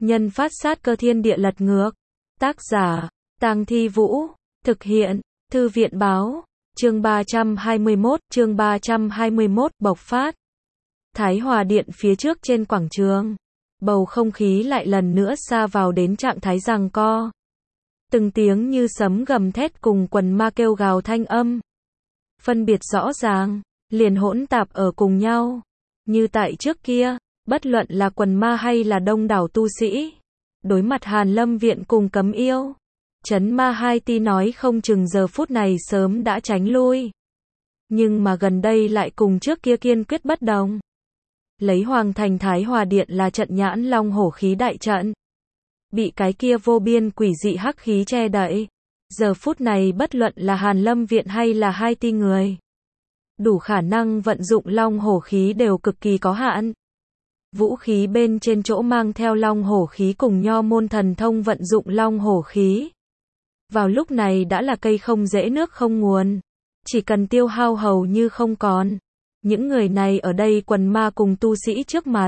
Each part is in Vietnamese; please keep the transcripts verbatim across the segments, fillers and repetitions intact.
Nhân phát sát cơ thiên địa lật ngược. Tác giả, Tang Thi Vũ. Thực hiện, Thư viện báo. Chương ba trăm hai mươi mốt, chương ba trăm hai mươi mốt, bộc phát. Thái Hòa Điện phía trước trên quảng trường. Bầu không khí lại lần nữa sa vào đến trạng thái giằng co. Từng tiếng như sấm gầm thét cùng quần ma kêu gào thanh âm. Phân biệt rõ ràng, liền hỗn tạp ở cùng nhau. Như tại trước kia, bất luận là quần ma hay là đông đảo tu sĩ. Đối mặt Hàn Lâm Viện cùng Cấm Yêu. Chấn ma hai ti nói không chừng giờ phút này sớm đã tránh lui. Nhưng mà gần đây lại cùng trước kia kiên quyết bất đồng. Lấy Hoàng Thành Thái Hòa Điện là trận nhãn long hổ khí đại trận. Bị cái kia vô biên quỷ dị hắc khí che đậy. Giờ phút này bất luận là Hàn Lâm Viện hay là hai ti người. Đủ khả năng vận dụng long hổ khí đều cực kỳ có hạn. Vũ khí bên trên chỗ mang theo long hổ khí cùng nho môn thần thông vận dụng long hổ khí. Vào lúc này đã là cây không rễ nước không nguồn. Chỉ cần tiêu hao hầu như không còn. Những người này ở đây quần ma cùng tu sĩ trước mặt.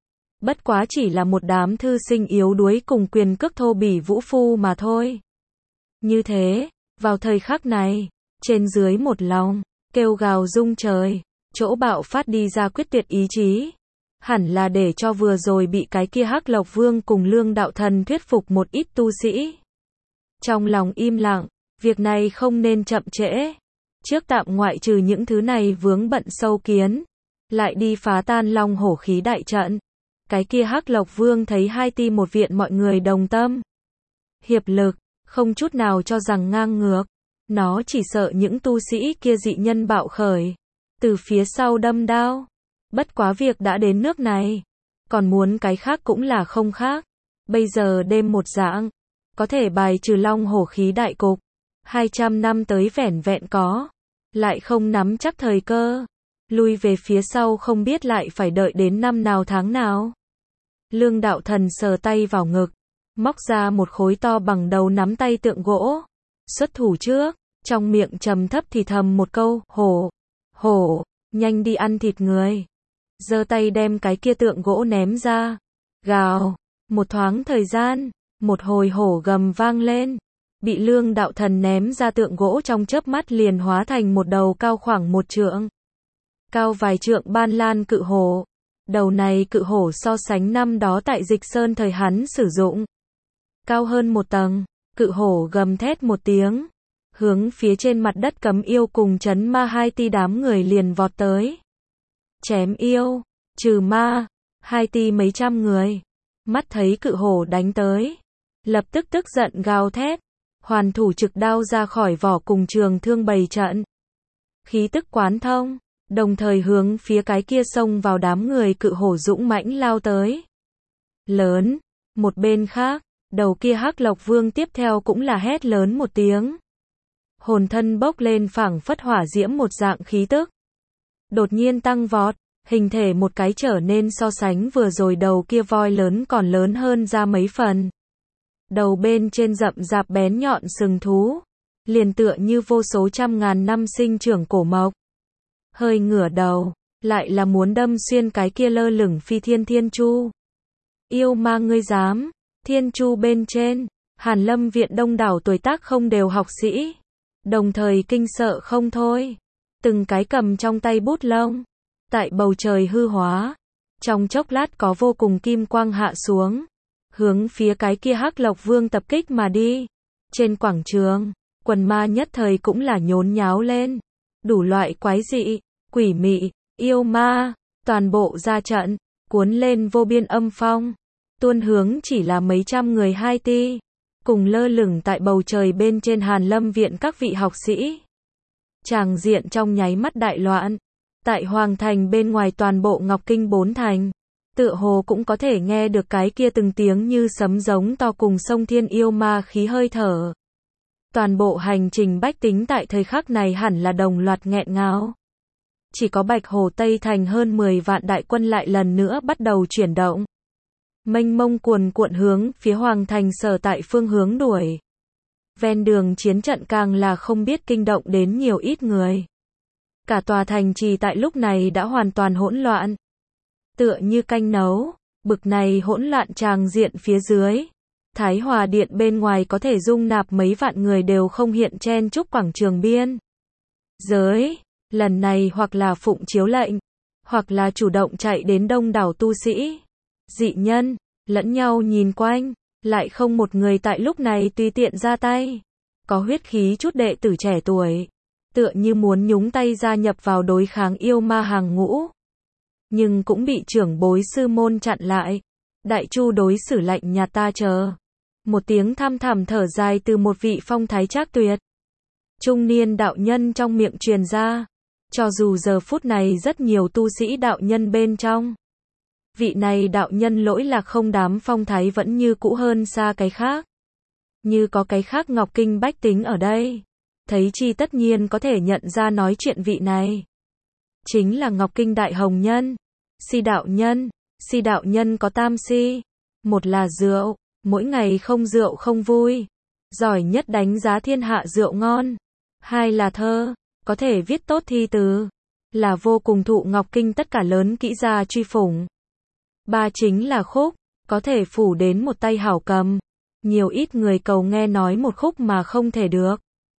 Bất quá chỉ là một đám thư sinh yếu đuối cùng quyền cước thô bỉ vũ phu mà thôi. Như thế, vào thời khắc này, trên dưới một lòng, kêu gào rung trời, chỗ bạo phát đi ra quyết tuyệt ý chí. Hẳn là để cho vừa rồi bị cái kia Hắc Lộc Vương cùng Lương Đạo Thần thuyết phục một ít tu sĩ. Trong lòng im lặng, việc này không nên chậm trễ. Trước tạm ngoại trừ những thứ này vướng bận sâu kiến, lại đi phá tan long hổ khí đại trận. Cái kia Hắc Lộc Vương thấy hai ti một viện mọi người đồng tâm, hiệp lực, không chút nào cho rằng ngang ngược. Nó chỉ sợ những tu sĩ kia dị nhân bạo khởi, từ phía sau đâm đao. Bất quá việc đã đến nước này, còn muốn cái khác cũng là không khác. Bây giờ đêm một dạng, có thể bài trừ long hổ khí đại cục. hai trăm năm tới vẻn vẹn có, lại không nắm chắc thời cơ. Lui về phía sau không biết lại phải đợi đến năm nào tháng nào. Lương Đạo Thần sờ tay vào ngực, móc ra một khối to bằng đầu nắm tay tượng gỗ. Xuất thủ trước, trong miệng trầm thấp thì thầm một câu, hổ, hổ, nhanh đi ăn thịt người. Giơ tay đem cái kia tượng gỗ ném ra. Gào, một thoáng thời gian, một hồi hổ gầm vang lên. Bị Lương Đạo Thần ném ra tượng gỗ trong chớp mắt liền hóa thành một đầu cao khoảng một trượng. Cao vài trượng ban lan cự hổ. Đầu này cự hổ so sánh năm đó tại Dịch Sơn thời hắn sử dụng. Cao hơn một tầng, cự hổ gầm thét một tiếng. Hướng phía trên mặt đất Cấm Yêu cùng chấn ma hai ti đám người liền vọt tới. Chém yêu, trừ ma, hai ti mấy trăm người. Mắt thấy cự hổ đánh tới. Lập tức tức giận gào thét. Hoàn thủ trực đao ra khỏi vỏ cùng trường thương bày trận. Khí tức quán thông. Đồng thời hướng phía cái kia xông vào đám người cự hổ dũng mãnh lao tới. Lớn. Một bên khác, đầu kia Hắc Lộc Vương tiếp theo cũng là hét lớn một tiếng. Hồn thân bốc lên phảng phất hỏa diễm một dạng khí tức. Đột nhiên tăng vọt, hình thể một cái trở nên so sánh vừa rồi đầu kia voi lớn còn lớn hơn ra mấy phần. Đầu bên trên rậm rạp bén nhọn sừng thú, liền tựa như vô số trăm ngàn năm sinh trưởng cổ mộc. Hơi ngửa đầu, lại là muốn đâm xuyên cái kia lơ lửng phi thiên thiên chu. Yêu ma ngươi dám, thiên chu bên trên, Hàn Lâm Viện đông đảo tuổi tác không đều học sĩ. Đồng thời kinh sợ không thôi. Từng cái cầm trong tay bút lông. Tại bầu trời hư hóa. Trong chốc lát có vô cùng kim quang hạ xuống. Hướng phía cái kia Hắc Lộc Vương tập kích mà đi. Trên quảng trường, quần ma nhất thời cũng là nhốn nháo lên. Đủ loại quái dị, quỷ mị, yêu ma, toàn bộ ra trận, cuốn lên vô biên âm phong. Tuôn hướng chỉ là mấy trăm người hai ti. Cùng lơ lửng tại bầu trời bên trên Hàn Lâm Viện các vị học sĩ. Tràng diện trong nháy mắt đại loạn. Tại Hoàng Thành bên ngoài toàn bộ Ngọc Kinh bốn thành. Tựa hồ cũng có thể nghe được cái kia từng tiếng như sấm giống to cùng sông thiên yêu ma khí hơi thở. Toàn bộ hành trình bách tính tại thời khắc này hẳn là đồng loạt nghẹn ngào. Chỉ có Bạch Hồ Tây Thành hơn mười vạn đại quân lại lần nữa bắt đầu chuyển động. Mênh mông cuồn cuộn hướng phía Hoàng Thành sở tại phương hướng đuổi. Ven đường chiến trận càng là không biết kinh động đến nhiều ít người. Cả tòa thành trì tại lúc này đã hoàn toàn hỗn loạn. Tựa như canh nấu, Bực này hỗn loạn tràng diện phía dưới, Thái Hòa Điện bên ngoài có thể dung nạp mấy vạn người đều không hiện chen chúc quảng trường biên giới, lần này hoặc là phụng chiếu lệnh, hoặc là chủ động chạy đến đông đảo tu sĩ, dị nhân, lẫn nhau nhìn quanh, lại không một người tại lúc này tùy tiện ra tay. Có huyết khí chút đệ tử trẻ tuổi, tựa như muốn nhúng tay gia nhập vào đối kháng yêu ma hàng ngũ, nhưng cũng bị trưởng bối sư môn chặn lại. Đại Chu đối xử lạnh nhạt ta chờ. Một tiếng thăm thẳm thở dài từ một vị phong thái trác tuyệt trung niên đạo nhân trong miệng truyền ra. Cho dù giờ phút này rất nhiều tu sĩ đạo nhân bên trong, vị này đạo nhân lỗi lạc không, đám phong thái vẫn như cũ hơn xa cái khác. Như có cái khác Ngọc Kinh bách tính ở đây, thấy chi tất nhiên có thể nhận ra nói chuyện vị này chính là Ngọc Kinh đại hồng nhân, Si đạo nhân. Si đạo nhân có tam si, một là rượu, mỗi ngày không rượu không vui, giỏi nhất đánh giá thiên hạ rượu ngon. Hai là thơ, có thể viết tốt thi từ, là vô cùng thụ Ngọc Kinh tất cả lớn kỹ gia truy phủng. Ba chính là khúc, có thể phủ đến một tay hảo cầm, nhiều ít người cầu nghe nói một khúc mà không thể được.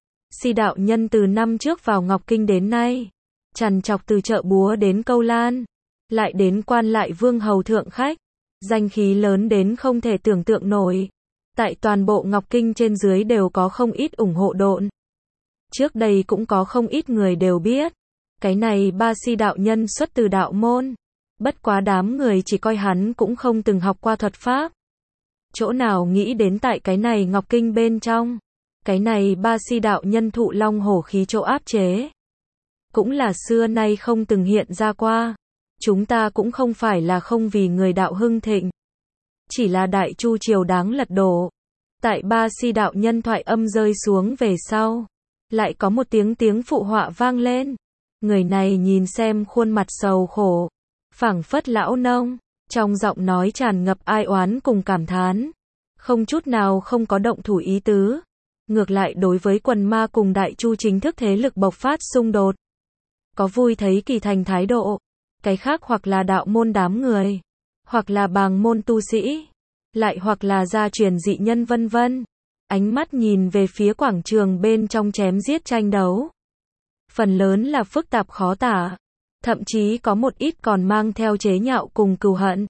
Si đạo nhân từ năm trước vào Ngọc Kinh đến nay, trằn trọc từ chợ búa đến câu lan, lại đến quan lại vương hầu thượng khách, danh khí lớn đến không thể tưởng tượng nổi. Tại toàn bộ Ngọc Kinh trên dưới đều có không ít ủng hộ độn. Trước đây cũng có không ít người đều biết, cái này ba Si đạo nhân xuất từ đạo môn, bất quá đám người chỉ coi hắn cũng không từng học qua thuật pháp. Chỗ nào nghĩ đến tại cái này Ngọc Kinh bên trong, cái này ba Si đạo nhân thụ long hổ khí chỗ áp chế, cũng là xưa nay không từng hiện ra qua. Chúng ta cũng không phải là không vì người đạo hưng thịnh, chỉ là Đại Chu triều đáng lật đổ. Tại ba Si đạo nhân thoại âm rơi xuống về sau, lại có một tiếng tiếng phụ họa vang lên. Người này nhìn xem khuôn mặt sầu khổ, phảng phất lão nông, trong giọng nói tràn ngập ai oán cùng cảm thán, không chút nào không có động thủ ý tứ. Ngược lại đối với quần ma cùng Đại Chu chính thức thế lực bộc phát xung đột, có vui thấy kỳ thành thái độ. Cái khác hoặc là đạo môn đám người, hoặc là bàng môn tu sĩ, lại hoặc là gia truyền dị nhân vân vân. Ánh mắt nhìn về phía quảng trường bên trong chém giết tranh đấu, phần lớn là phức tạp khó tả, thậm chí có một ít còn mang theo chế nhạo cùng cừu hận.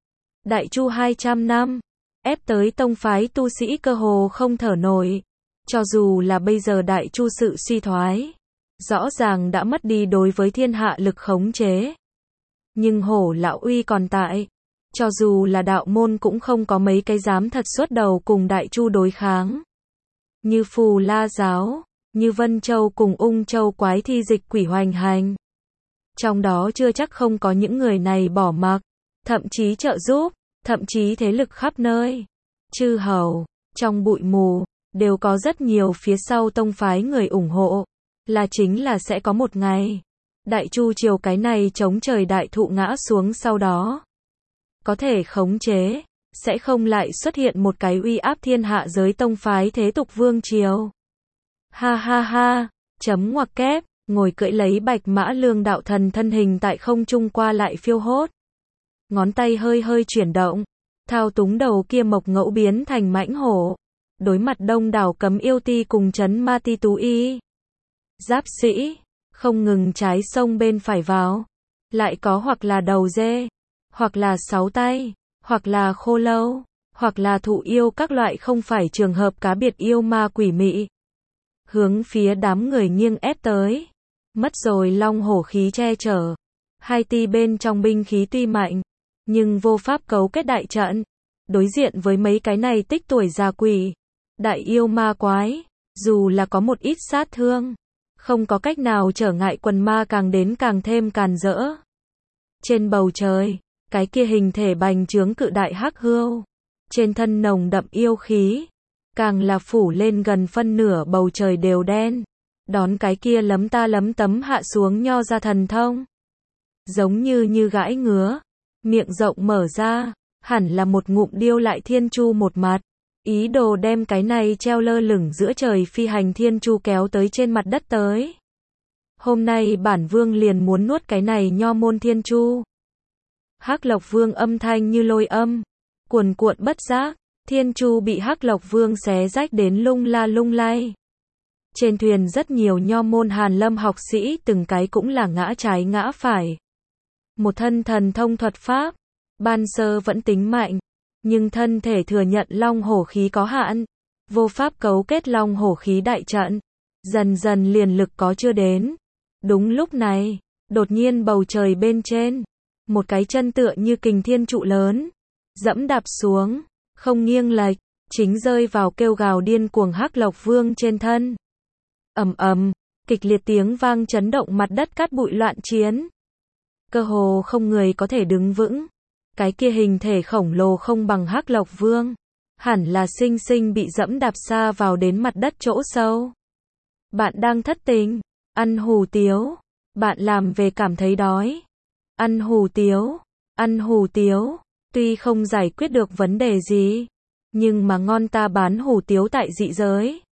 Đại Chu hai trăm năm, ép tới tông phái tu sĩ cơ hồ không thở nổi. Cho dù là bây giờ Đại Chu sự suy thoái, rõ ràng đã mất đi đối với thiên hạ lực khống chế, nhưng hổ lão uy còn tại. Cho dù là đạo môn cũng không có mấy cái dám thật xuất đầu cùng Đại Chu đối kháng. Như Phù La giáo, như Vân Châu cùng Ung Châu quái thi dịch quỷ hoành hành. Trong đó chưa chắc không có những người này bỏ mặc, thậm chí trợ giúp, thậm chí thế lực khắp nơi. Chư hầu, trong bụi mù, đều có rất nhiều phía sau tông phái người ủng hộ. Là chính là sẽ có một ngày, Đại Chu triều cái này chống trời đại thụ ngã xuống, sau đó có thể khống chế, sẽ không lại xuất hiện một cái uy áp thiên hạ giới tông phái thế tục vương triều. Ha ha ha, chấm ngoặc kép, ngồi cưỡi lấy bạch mã lương đạo thần thân hình tại không trung qua lại phiêu hốt. Ngón tay hơi hơi chuyển động, thao túng đầu kia mộc ngẫu biến thành mãnh hổ. Đối mặt đông đảo cấm yêu ti cùng trấn ma ti tú y, giáp sĩ, không ngừng trái sông bên phải vào. Lại có hoặc là đầu dê, hoặc là sáu tay, hoặc là khô lâu, hoặc là thụ yêu, các loại không phải trường hợp cá biệt yêu ma quỷ mị. Hướng phía đám người nghiêng ép tới. Mất rồi long hổ khí che chở. Hai ti bên trong binh khí tuy mạnh, nhưng vô pháp cấu kết đại trận. Đối diện với mấy cái này tích tuổi già quỷ, đại yêu ma quái, dù là có một ít sát thương, không có cách nào trở ngại quần ma càng đến càng thêm càn rỡ. Trên bầu trời, cái kia hình thể bành trướng cự đại hắc hươu, trên thân nồng đậm yêu khí, càng là phủ lên gần phân nửa bầu trời đều đen, đón cái kia lấm ta lấm tấm hạ xuống nho ra thần thông. Giống như như gãi ngứa, miệng rộng mở ra, hẳn là một ngụm điêu lại thiên chu một mặt, ý đồ đem cái này treo lơ lửng giữa trời phi hành thiên chu kéo tới trên mặt đất tới. Hôm nay bản vương liền muốn nuốt cái này nho môn thiên chu. Hắc Lộc Vương âm thanh như lôi âm, cuồn cuộn bất giác, thiên chu bị Hắc Lộc Vương xé rách đến lung la lung lay. Trên thuyền rất nhiều nho môn Hàn Lâm học sĩ từng cái cũng là ngã trái ngã phải. Một thân thần thông thuật pháp, ban sơ vẫn tính mạnh, nhưng thân thể thừa nhận long hổ khí có hạn, vô pháp cấu kết long hổ khí đại trận, dần dần liền lực có chưa đến. Đúng lúc này, đột nhiên bầu trời bên trên, một cái chân tựa như kình thiên trụ lớn, dẫm đạp xuống, không nghiêng lệch, chính rơi vào kêu gào điên cuồng Hắc Lộc Vương trên thân. Ầm ầm, kịch liệt tiếng vang chấn động mặt đất cát bụi loạn chiến. Cơ hồ không người có thể đứng vững. Cái kia hình thể khổng lồ không bằng Hắc Lộc Vương, hẳn là sinh sinh bị dẫm đạp xa vào đến mặt đất chỗ sâu. Bạn đang thất tình, ăn hủ tiếu, bạn làm về cảm thấy đói. Ăn hủ tiếu, ăn hủ tiếu, tuy không giải quyết được vấn đề gì, nhưng mà ngon ta bán hủ tiếu tại dị giới.